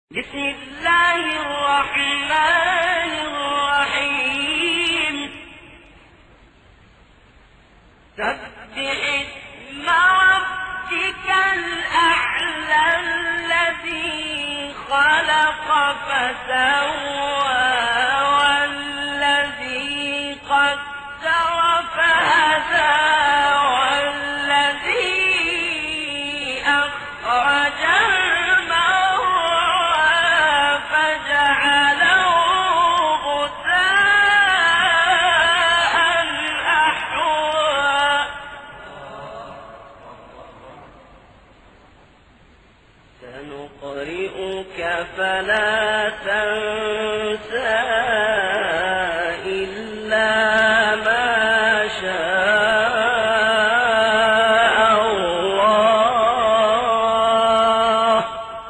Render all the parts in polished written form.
بسم الله الرحمن الرحيم. سبح اسم ربك الأعلى الذي خلق فسوى والذي قدر فهدى والذي أخرج فلا تنسى إلا ما شاء الله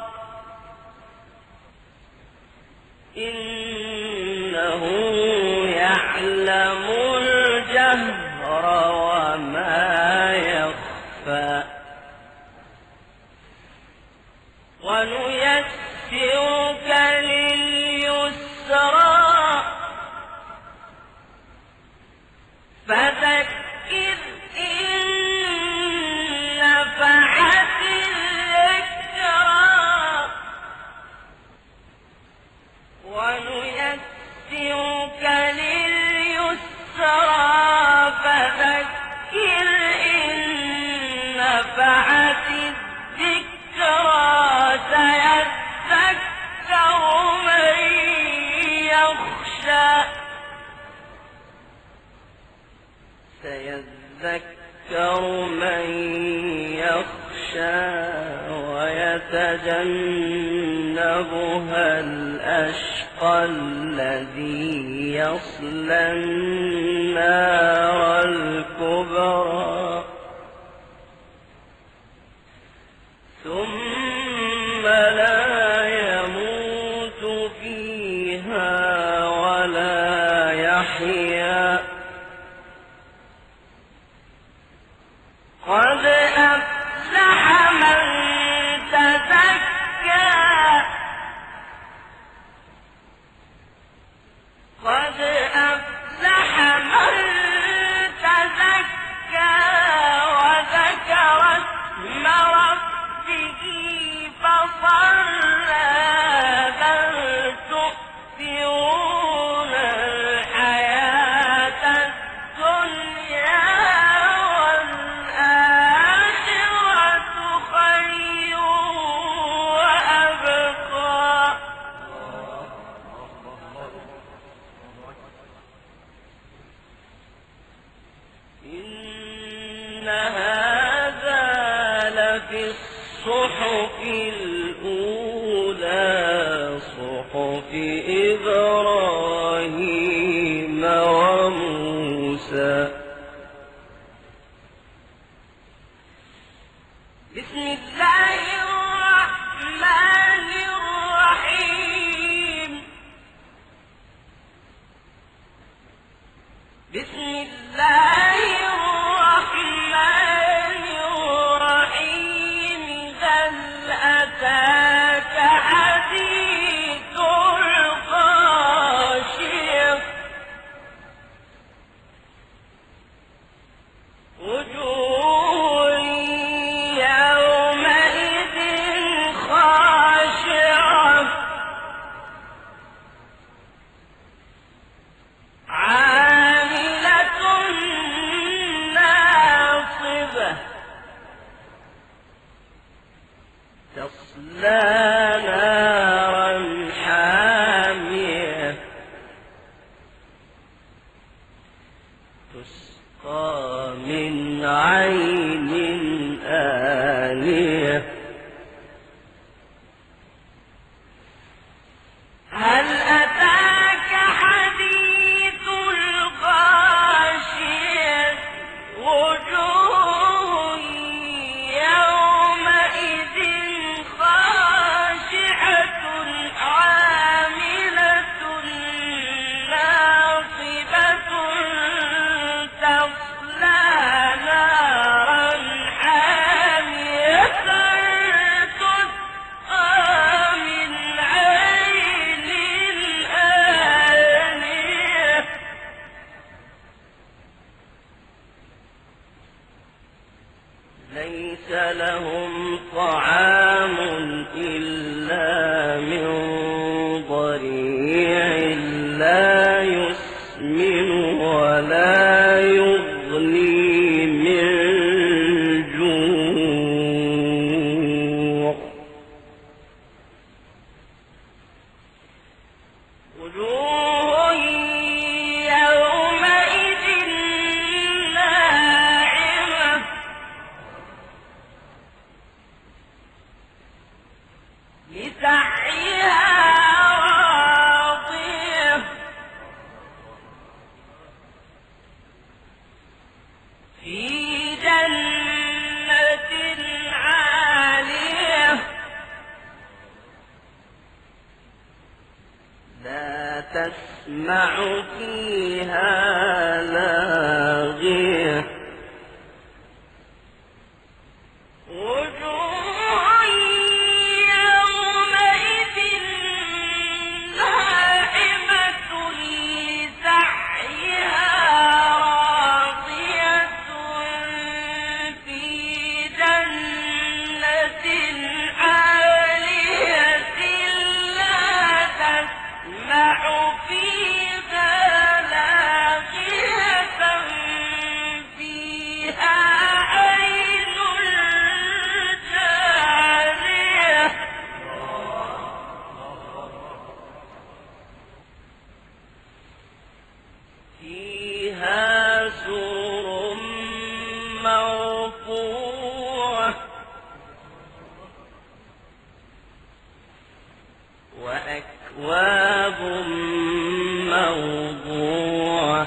إنه يعلم الجهر وما يخفى ونيسرك لليسرى فذكر إن نفعت الذكرى ونيسرك لليسرى فذكر إن نفعت الذكرى سيذكر من يخشى ويتجنبها الأشقى الذي يصلى النار الكبرى ثم لا يموت فيها ولا يحيا قد أفلح من تزكى قد أفلح من تزكى وذكر اسم ربه فصلى بل تؤثرون الحياة الدنيا والآخرة خير وأبقى إن هذا لفي الصحف الأولى صحف إبراهيم وموسى بسم الله الرحمن الرحيم بسم الله الرحمن الرحيم هل أتاك حديث الغاشية ولا من ضريع لا يسمن ولا يغني من جوع وجوه يومئذ ناعمة لسعيها راضية في جنة عالية لا تسمع فيها لاغية وجوه يومئذ ناعمة لسعيها راضية في جنة عالية لا تسمع فيها لاغية فيها عين جارية فيها سرر مرفوعة وأكواب موضوعة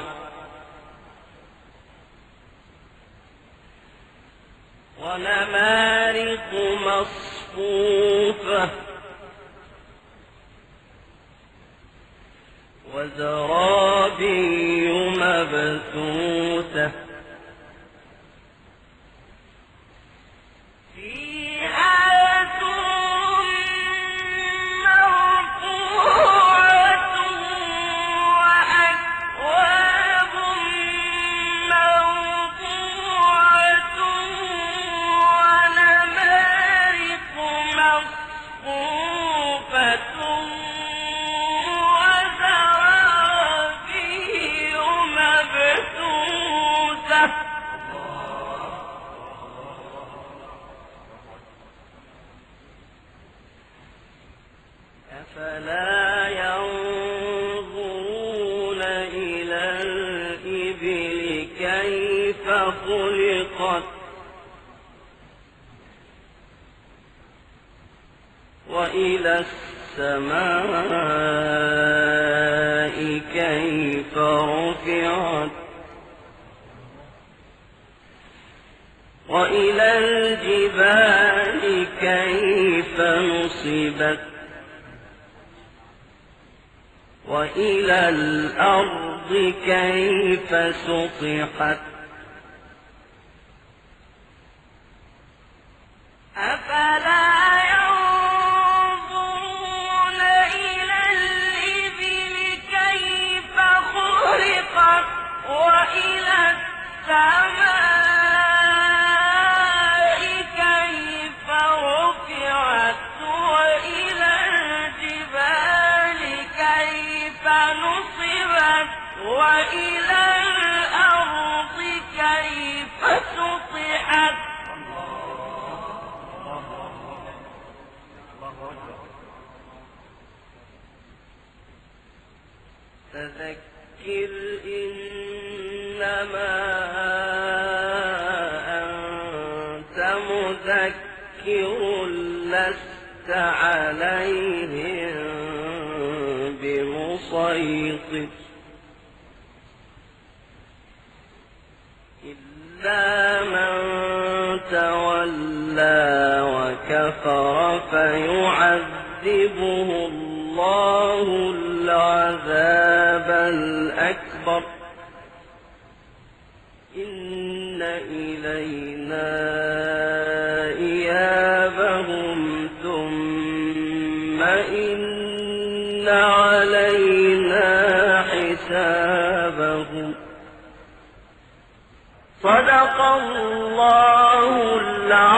ونمارق مصفوفة وزرابي مبثوثة فيها سرر مرفوعة وأكواب موضوعة ونمارق مصفوفة وزرابي مبثوثة أفلا ينظرون إلى الإبل كيف خلقت وإلى السماء كيف رفعت وإلى الجبال كيف نصبت وإلى الأرض كيف سطحت أفلا ينظرون إلى الإبل كيف خلقت وإلى السماء كيف رفعت وإلى الجبال كيف نصبت وإلى الأرض كيف سطحت فذكر إنما أنت مذكر لست عليهم بمسيطر إلا من تولى وكفر فيعذبه الله العذاب الأكبر إن إلينا إيابهم ثم إن علينا حسابهم صدق الله العظيم.